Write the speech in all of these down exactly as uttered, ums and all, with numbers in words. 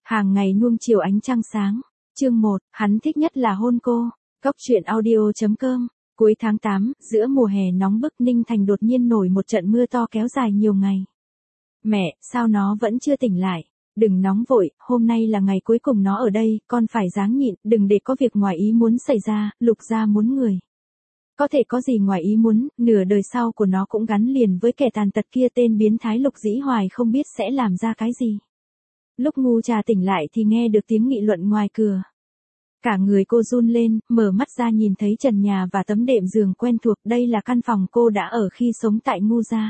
Hàng ngày nuông chiều ánh trăng sáng. Chương một, hắn thích nhất là hôn cô. Cóc truyện audio.com. Cuối tháng tám, giữa mùa hè nóng bức, Ninh Thành đột nhiên nổi một trận mưa to kéo dài nhiều ngày. Mẹ, sao nó vẫn chưa tỉnh lại? Đừng nóng vội, hôm nay là ngày cuối cùng nó ở đây, con phải ráng nhịn, đừng để có việc ngoài ý muốn xảy ra, Lục gia muốn người. Có thể có gì ngoài ý muốn, nửa đời sau của nó cũng gắn liền với kẻ tàn tật kia, tên biến thái Lục Dĩ Hoài không biết sẽ làm ra cái gì. Lúc Ngu Trà tỉnh lại thì nghe được tiếng nghị luận ngoài cửa. Cả người cô run lên, mở mắt ra nhìn thấy trần nhà và tấm đệm giường quen thuộc, đây là căn phòng cô đã ở khi sống tại Ngu gia.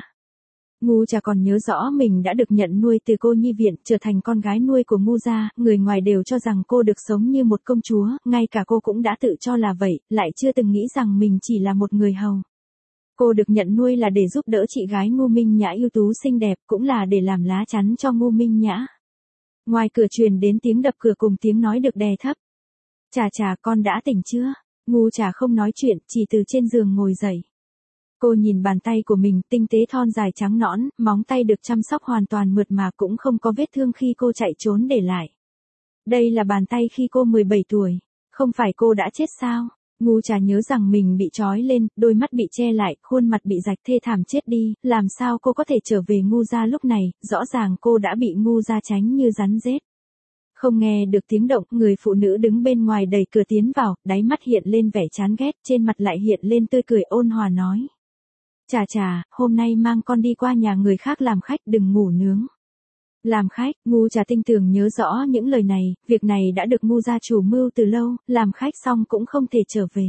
Ngu Trà còn nhớ rõ mình đã được nhận nuôi từ cô nhi viện, trở thành con gái nuôi của Ngu gia, người ngoài đều cho rằng cô được sống như một công chúa, ngay cả cô cũng đã tự cho là vậy, lại chưa từng nghĩ rằng mình chỉ là một người hầu. Cô được nhận nuôi là để giúp đỡ chị gái Ngu Minh Nhã ưu tú xinh đẹp, cũng là để làm lá chắn cho Ngu Minh Nhã. Ngoài cửa truyền đến tiếng đập cửa cùng tiếng nói được đè thấp. Trà Trà, con đã tỉnh chưa? Ngu Trà không nói chuyện, chỉ từ trên giường ngồi dậy. Cô nhìn bàn tay của mình, tinh tế thon dài trắng nõn, móng tay được chăm sóc hoàn toàn mượt mà, cũng không có vết thương khi cô chạy trốn để lại. Đây là bàn tay khi cô mười bảy tuổi. Không phải cô đã chết sao? Ngu Trà nhớ rằng mình bị trói lên, đôi mắt bị che lại, khuôn mặt bị rạch thê thảm chết đi, làm sao cô có thể trở về Ngu gia lúc này, rõ ràng cô đã bị Ngu gia tránh như rắn rết. Không nghe được tiếng động, người phụ nữ đứng bên ngoài đẩy cửa tiến vào, đáy mắt hiện lên vẻ chán ghét, trên mặt lại hiện lên tươi cười ôn hòa nói. Trà Trà, hôm nay mang con đi qua nhà người khác làm khách, đừng ngủ nướng. Làm khách, Ngu Trà tinh tường nhớ rõ những lời này, việc này đã được Ngu gia chủ mưu từ lâu, làm khách xong cũng không thể trở về.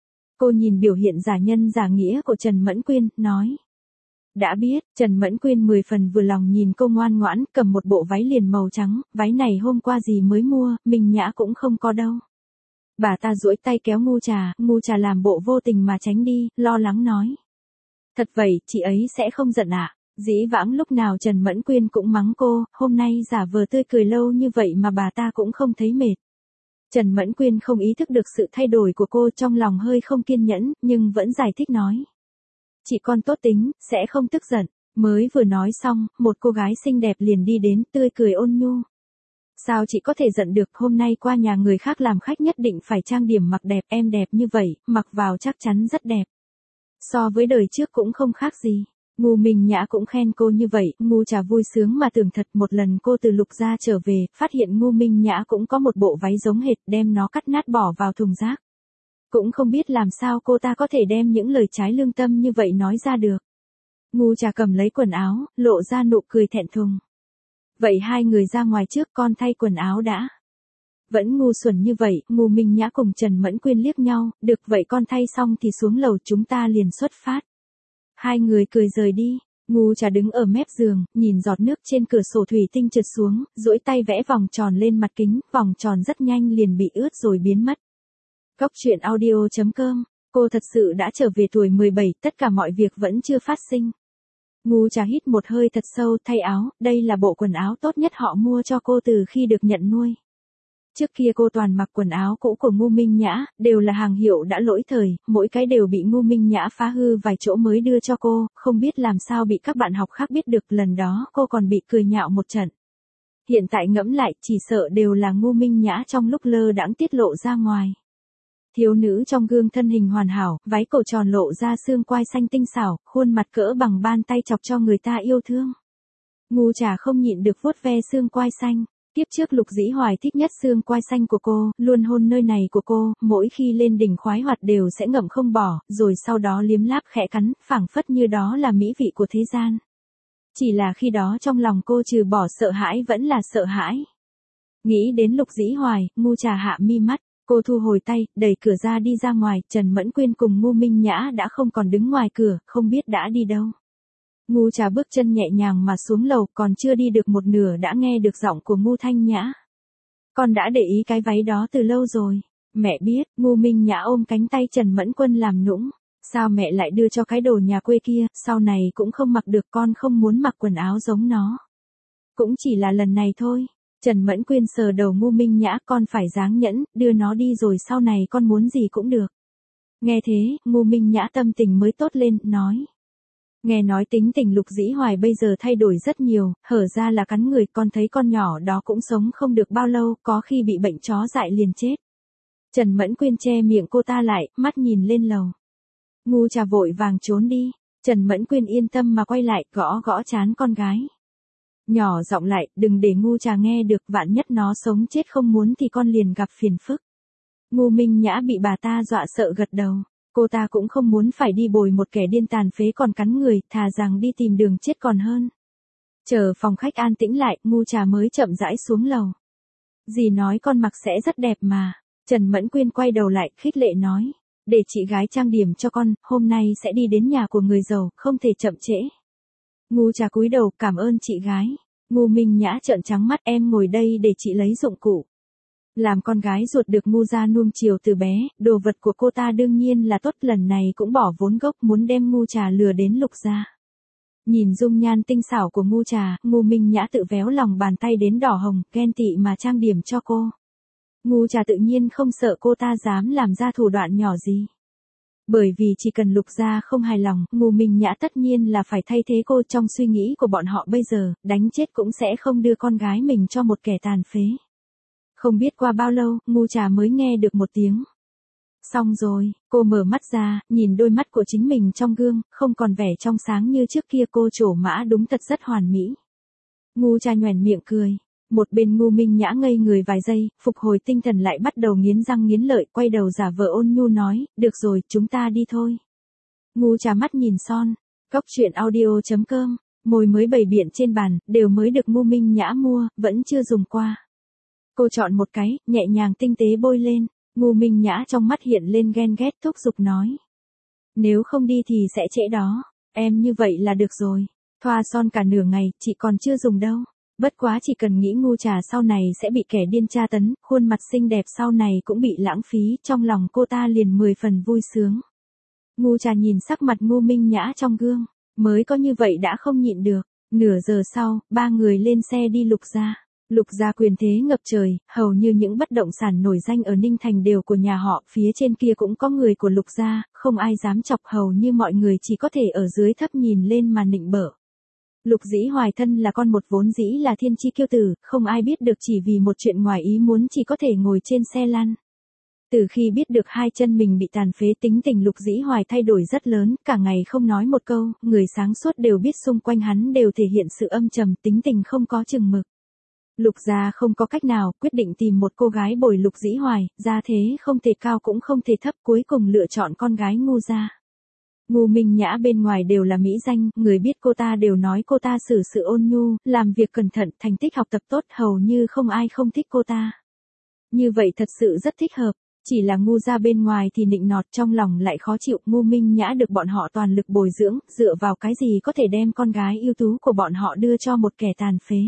Cô nhìn biểu hiện giả nhân giả nghĩa của Trần Mẫn Quyên, nói. Đã biết, Trần Mẫn Quyên mười phần vừa lòng nhìn cô ngoan ngoãn, cầm một bộ váy liền màu trắng, váy này hôm qua gì mới mua, Minh Nhã cũng không có đâu. Bà ta duỗi tay kéo Ngu Trà, Ngu Trà làm bộ vô tình mà tránh đi, lo lắng nói. Thật vậy, chị ấy sẽ không giận ạ. À? Dĩ vãng lúc nào Trần Mẫn Quyên cũng mắng cô, hôm nay giả vờ tươi cười lâu như vậy mà bà ta cũng không thấy mệt. Trần Mẫn Quyên không ý thức được sự thay đổi của cô, trong lòng hơi không kiên nhẫn, nhưng vẫn giải thích nói. Chị con tốt tính, sẽ không tức giận. Mới vừa nói xong, một cô gái xinh đẹp liền đi đến, tươi cười ôn nhu. Sao chị có thể giận được, hôm nay qua nhà người khác làm khách nhất định phải trang điểm mặc đẹp, em đẹp như vậy, mặc vào chắc chắn rất đẹp. So với đời trước cũng không khác gì. Ngu Minh Nhã cũng khen cô như vậy, Ngu Trà vui sướng mà tưởng thật. Một lần cô từ Lục gia trở về, phát hiện Ngu Minh Nhã cũng có một bộ váy giống hệt, đem nó cắt nát bỏ vào thùng rác. Cũng không biết làm sao cô ta có thể đem những lời trái lương tâm như vậy nói ra được. Ngu Trà cầm lấy quần áo, lộ ra nụ cười thẹn thùng. Vậy hai người ra ngoài trước, con thay quần áo đã. Vẫn ngu xuẩn như vậy, Ngu Minh Nhã cùng Trần Mẫn Quyên liếc nhau, được vậy con thay xong thì xuống lầu chúng ta liền xuất phát. Hai người cười rời đi, Ngu Trà đứng ở mép giường, nhìn giọt nước trên cửa sổ thủy tinh trượt xuống, duỗi tay vẽ vòng tròn lên mặt kính, vòng tròn rất nhanh liền bị ướt rồi biến mất. Cóc truyện audio.com, cô thật sự đã trở về tuổi mười bảy, tất cả mọi việc vẫn chưa phát sinh. Ngu Trà hít một hơi thật sâu, thay áo, đây là bộ quần áo tốt nhất họ mua cho cô từ khi được nhận nuôi. Trước kia cô toàn mặc quần áo cũ của Ngu Minh Nhã, đều là hàng hiệu đã lỗi thời, mỗi cái đều bị Ngu Minh Nhã phá hư vài chỗ mới đưa cho cô, không biết làm sao bị các bạn học khác biết được, lần đó cô còn bị cười nhạo một trận. Hiện tại ngẫm lại, chỉ sợ đều là Ngu Minh Nhã trong lúc lơ đãng tiết lộ ra ngoài. Thiếu nữ trong gương thân hình hoàn hảo, váy cổ tròn lộ ra xương quai xanh tinh xảo, khuôn mặt cỡ bằng bàn tay chọc cho người ta yêu thương. Ngu Trà không nhịn được vuốt ve xương quai xanh. Tiếp trước Lục Dĩ Hoài thích nhất xương quai xanh của cô, luôn hôn nơi này của cô, mỗi khi lên đỉnh khoái hoạt đều sẽ ngậm không bỏ, rồi sau đó liếm láp khẽ cắn, phảng phất như đó là mỹ vị của thế gian. Chỉ là khi đó trong lòng cô trừ bỏ sợ hãi vẫn là sợ hãi. Nghĩ đến Lục Dĩ Hoài, Ngu Trà hạ mi mắt, cô thu hồi tay, đẩy cửa ra đi ra ngoài, Trần Mẫn Quyên cùng Ngu Minh Nhã đã không còn đứng ngoài cửa, không biết đã đi đâu. Ngu Trà bước chân nhẹ nhàng mà xuống lầu, còn chưa đi được một nửa đã nghe được giọng của Ngu Thanh Nhã. Con đã để ý cái váy đó từ lâu rồi. Mẹ biết, Ngu Minh Nhã ôm cánh tay Trần Mẫn Quân làm nũng. Sao mẹ lại đưa cho cái đồ nhà quê kia, sau này cũng không mặc được, con không muốn mặc quần áo giống nó. Cũng chỉ là lần này thôi. Trần Mẫn Quyên sờ đầu Ngu Minh Nhã, con phải dáng nhẫn, đưa nó đi rồi sau này con muốn gì cũng được. Nghe thế, Ngu Minh Nhã tâm tình mới tốt lên, nói. Nghe nói tính tình Lục Dĩ Hoài bây giờ thay đổi rất nhiều, hở ra là cắn người, con thấy con nhỏ đó cũng sống không được bao lâu, có khi bị bệnh chó dại liền chết. Trần Mẫn Quyên che miệng cô ta lại, mắt nhìn lên lầu. Ngu Trà vội vàng trốn đi, Trần Mẫn Quyên yên tâm mà quay lại, gõ gõ trán con gái. Nhỏ giọng lại, đừng để Ngu Trà nghe được, vạn nhất nó sống chết không muốn thì con liền gặp phiền phức. Ngô Minh Nhã bị bà ta dọa sợ gật đầu. Cô ta cũng không muốn phải đi bồi một kẻ điên tàn phế còn cắn người, thà rằng đi tìm đường chết còn hơn. Chờ phòng khách an tĩnh lại, Ngu Trà mới chậm rãi xuống lầu. Dì nói con mặc sẽ rất đẹp mà. Trần Mẫn Quyên quay đầu lại, khích lệ nói. Để chị gái trang điểm cho con, hôm nay sẽ đi đến nhà của người giàu, không thể chậm trễ. Ngu Trà cúi đầu, cảm ơn chị gái. Ngô Minh Nhã trợn trắng mắt, em ngồi đây để chị lấy dụng cụ. Làm con gái ruột được Ngu gia nuông chiều từ bé, đồ vật của cô ta đương nhiên là tốt, lần này cũng bỏ vốn gốc muốn đem Ngu Trà lừa đến Lục gia. Nhìn dung nhan tinh xảo của Ngu Trà, Ngô Minh Nhã tự véo lòng bàn tay đến đỏ hồng, ghen tị mà trang điểm cho cô. Ngu Trà tự nhiên không sợ cô ta dám làm ra thủ đoạn nhỏ gì. Bởi vì chỉ cần Lục gia không hài lòng, Ngô Minh Nhã tất nhiên là phải thay thế cô. Trong suy nghĩ của bọn họ bây giờ, đánh chết cũng sẽ không đưa con gái mình cho một kẻ tàn phế. Không biết qua bao lâu, Ngu Trà mới nghe được một tiếng. Xong rồi, cô mở mắt ra, nhìn đôi mắt của chính mình trong gương, không còn vẻ trong sáng như trước kia, cô trổ mã đúng thật rất hoàn mỹ. Ngu Trà nhoẻn miệng cười. Một bên Ngô Minh Nhã ngây người vài giây, phục hồi tinh thần lại bắt đầu nghiến răng nghiến lợi, quay đầu giả vờ ôn nhu nói, được rồi, chúng ta đi thôi. Ngu Trà mắt nhìn son, Cóc truyện audio chấm com, môi mới bày biện trên bàn, đều mới được Ngô Minh Nhã mua, vẫn chưa dùng qua. Cô chọn một cái, nhẹ nhàng tinh tế bôi lên, Ngô Minh Nhã trong mắt hiện lên ghen ghét, thúc giục nói. Nếu không đi thì sẽ trễ đó, em như vậy là được rồi, thoa son cả nửa ngày, chị còn chưa dùng đâu. Bất quá chỉ cần nghĩ Ngu Trà sau này sẽ bị kẻ điên tra tấn, khuôn mặt xinh đẹp sau này cũng bị lãng phí, trong lòng cô ta liền mười phần vui sướng. Ngu Trà nhìn sắc mặt Ngô Minh Nhã trong gương, mới có như vậy đã không nhịn được. Nửa giờ sau, ba người lên xe đi Lục gia. Lục gia quyền thế ngập trời, hầu như những bất động sản nổi danh ở Ninh Thành đều của nhà họ, phía trên kia cũng có người của Lục gia, không ai dám chọc, hầu như mọi người chỉ có thể ở dưới thấp nhìn lên mà nịnh bợ. Lục Dĩ Hoài thân là con một vốn dĩ là thiên chi kiêu tử, không ai biết được chỉ vì một chuyện ngoài ý muốn chỉ có thể ngồi trên xe lăn. Từ khi biết được hai chân mình bị tàn phế, tính tình Lục Dĩ Hoài thay đổi rất lớn, cả ngày không nói một câu, người sáng suốt đều biết xung quanh hắn đều thể hiện sự âm trầm, tính tình không có chừng mực. Lục gia không có cách nào, quyết định tìm một cô gái bồi Lục Dĩ Hoài, gia thế không thể cao cũng không thể thấp, cuối cùng lựa chọn con gái Ngu gia. Ngô Minh Nhã bên ngoài đều là mỹ danh, người biết cô ta đều nói cô ta xử sự ôn nhu, làm việc cẩn thận, thành tích học tập tốt, hầu như không ai không thích cô ta. Như vậy thật sự rất thích hợp, chỉ là Ngu gia bên ngoài thì nịnh nọt, trong lòng lại khó chịu. Ngô Minh Nhã được bọn họ toàn lực bồi dưỡng, dựa vào cái gì có thể đem con gái ưu tú của bọn họ đưa cho một kẻ tàn phế.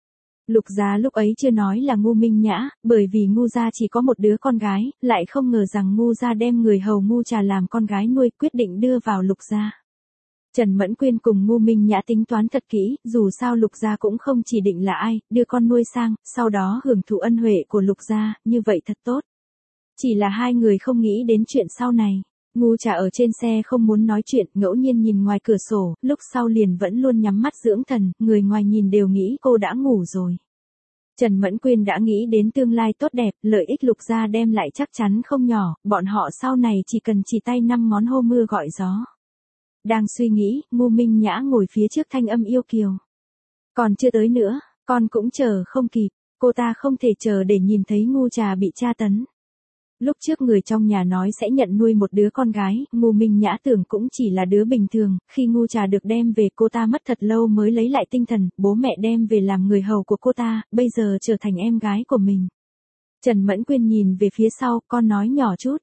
Lục gia lúc ấy chưa nói là Ngô Minh Nhã, bởi vì Ngu gia chỉ có một đứa con gái, lại không ngờ rằng Ngu gia đem người hầu Ngu Trà làm con gái nuôi, quyết định đưa vào Lục gia. Trần Mẫn Quyên cùng Ngô Minh Nhã tính toán thật kỹ, dù sao Lục gia cũng không chỉ định là ai, đưa con nuôi sang, sau đó hưởng thụ ân huệ của Lục gia, như vậy thật tốt. Chỉ là hai người không nghĩ đến chuyện sau này. Ngu Trà ở trên xe không muốn nói chuyện, ngẫu nhiên nhìn ngoài cửa sổ, lúc sau liền vẫn luôn nhắm mắt dưỡng thần, người ngoài nhìn đều nghĩ cô đã ngủ rồi. Trần Mẫn Quyên đã nghĩ đến tương lai tốt đẹp, lợi ích Lục gia đem lại chắc chắn không nhỏ, bọn họ sau này chỉ cần chỉ tay năm ngón hô mưa gọi gió. Đang suy nghĩ, Ngô Minh Nhã ngồi phía trước thanh âm yêu kiều. Còn chưa tới nữa, con cũng chờ không kịp, cô ta không thể chờ để nhìn thấy Ngu Trà bị tra tấn. Lúc trước người trong nhà nói sẽ nhận nuôi một đứa con gái, Ngô Minh Nhã tưởng cũng chỉ là đứa bình thường, khi Ngu Trà được đem về cô ta mất thật lâu mới lấy lại tinh thần, bố mẹ đem về làm người hầu của cô ta, bây giờ trở thành em gái của mình. Trần Mẫn Quyên nhìn về phía sau, con nói nhỏ chút.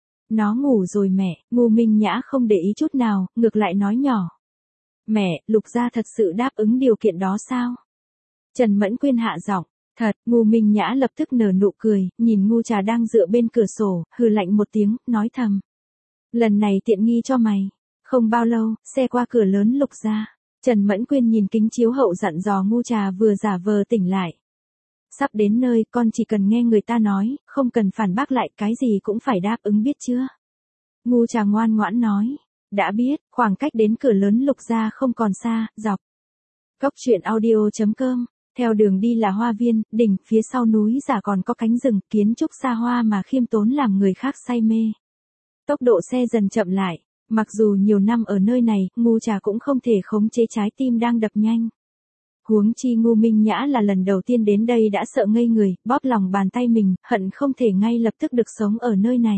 Nó ngủ rồi mẹ, Ngô Minh Nhã không để ý chút nào, ngược lại nói nhỏ. Mẹ, Lục gia thật sự đáp ứng điều kiện đó sao? Trần Mẫn Quyên hạ giọng. Thật, Ngô Minh Nhã lập tức nở nụ cười, nhìn Ngu Trà đang dựa bên cửa sổ, hừ lạnh một tiếng, nói thầm. Lần này tiện nghi cho mày. Không bao lâu, xe qua cửa lớn Lục gia. Trần Mẫn Quyên nhìn kính chiếu hậu dặn dò Ngu Trà vừa giả vờ tỉnh lại. Sắp đến nơi, con chỉ cần nghe người ta nói, không cần phản bác lại, cái gì cũng phải đáp ứng biết chưa? Ngu Trà ngoan ngoãn nói. Đã biết, khoảng cách đến cửa lớn Lục gia không còn xa, dọc. Cốc truyện audio.com, theo đường đi là hoa viên, đỉnh, phía sau núi giả còn có cánh rừng, kiến trúc xa hoa mà khiêm tốn làm người khác say mê. Tốc độ xe dần chậm lại, mặc dù nhiều năm ở nơi này, Ngu Trà cũng không thể khống chế trái tim đang đập nhanh. Huống chi Ngu Minh Nhã là lần đầu tiên đến đây đã sợ ngây người, bóp lòng bàn tay mình, hận không thể ngay lập tức được sống ở nơi này.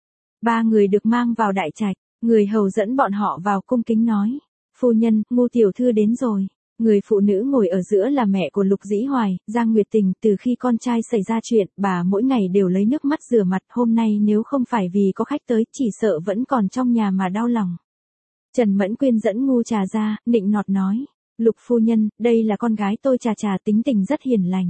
Ba người được mang vào đại trạch, người hầu dẫn bọn họ vào cung kính nói. Phu nhân, Ngu tiểu thư đến rồi. Người phụ nữ ngồi ở giữa là mẹ của Lục Dĩ Hoài, Giang Nguyệt Tình. Từ khi con trai xảy ra chuyện, bà mỗi ngày đều lấy nước mắt rửa mặt. Hôm nay nếu không phải vì có khách tới, chỉ sợ vẫn còn trong nhà mà đau lòng. Trần Mẫn Quyên dẫn Ngu Trà ra, nịnh nọt nói. Lục phu nhân, đây là con gái tôi Trà Trà, tính tình rất hiền lành.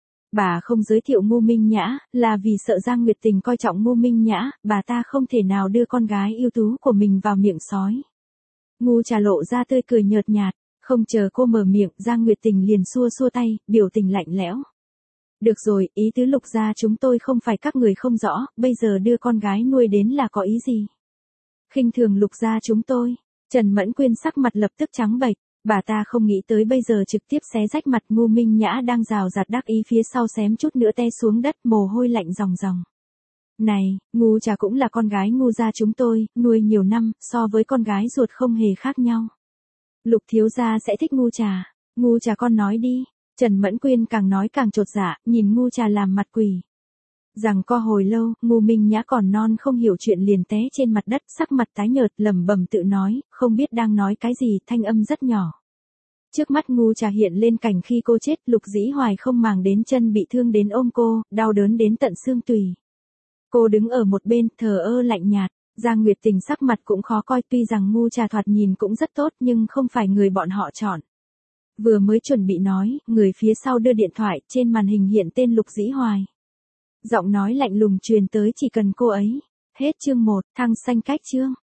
Bà không giới thiệu Ngu Minh Nhã, là vì sợ Giang Nguyệt Tình coi trọng Ngu Minh Nhã, bà ta không thể nào đưa con gái ưu tú của mình vào miệng sói. Ngu Trà lộ ra tươi cười nhợt nhạt, không chờ cô mở miệng, Giang Nguyệt Tình liền xua xua tay, biểu tình lạnh lẽo. Được rồi, ý tứ Lục gia chúng tôi không phải các người không rõ, bây giờ đưa con gái nuôi đến là có ý gì? Khinh thường Lục gia chúng tôi. Trần Mẫn Quyên sắc mặt lập tức trắng bệch. Bà ta không nghĩ tới bây giờ trực tiếp xé rách mặt. Ngu Minh Nhã đang rào rạt đắc ý phía sau xém chút nữa te xuống đất, mồ hôi lạnh ròng ròng. Này, Ngu Trà cũng là con gái Ngu gia chúng tôi, nuôi nhiều năm, so với con gái ruột không hề khác nhau. Lục thiếu gia sẽ thích Ngu Trà. Ngu Trà con nói đi. Trần Mẫn Quyên càng nói càng chột dạ, nhìn Ngu Trà làm mặt quỷ. Rằng co hồi lâu, Ngu Minh Nhã còn non không hiểu chuyện liền té trên mặt đất, sắc mặt tái nhợt, lẩm bẩm tự nói, không biết đang nói cái gì, thanh âm rất nhỏ. Trước mắt Ngu Trà hiện lên cảnh khi cô chết, Lục Dĩ Hoài không màng đến chân bị thương đến ôm cô, đau đớn đến tận xương tủy. Cô đứng ở một bên, thờ ơ lạnh nhạt. Giang Nguyệt Tình sắc mặt cũng khó coi, tuy rằng Ngu Trà thoạt nhìn cũng rất tốt nhưng không phải người bọn họ chọn. Vừa mới chuẩn bị nói, người phía sau đưa điện thoại, trên màn hình hiện tên Lục Dĩ Hoài. Giọng nói lạnh lùng truyền tới, chỉ cần cô ấy. Hết chương một, thăng xanh cách chương.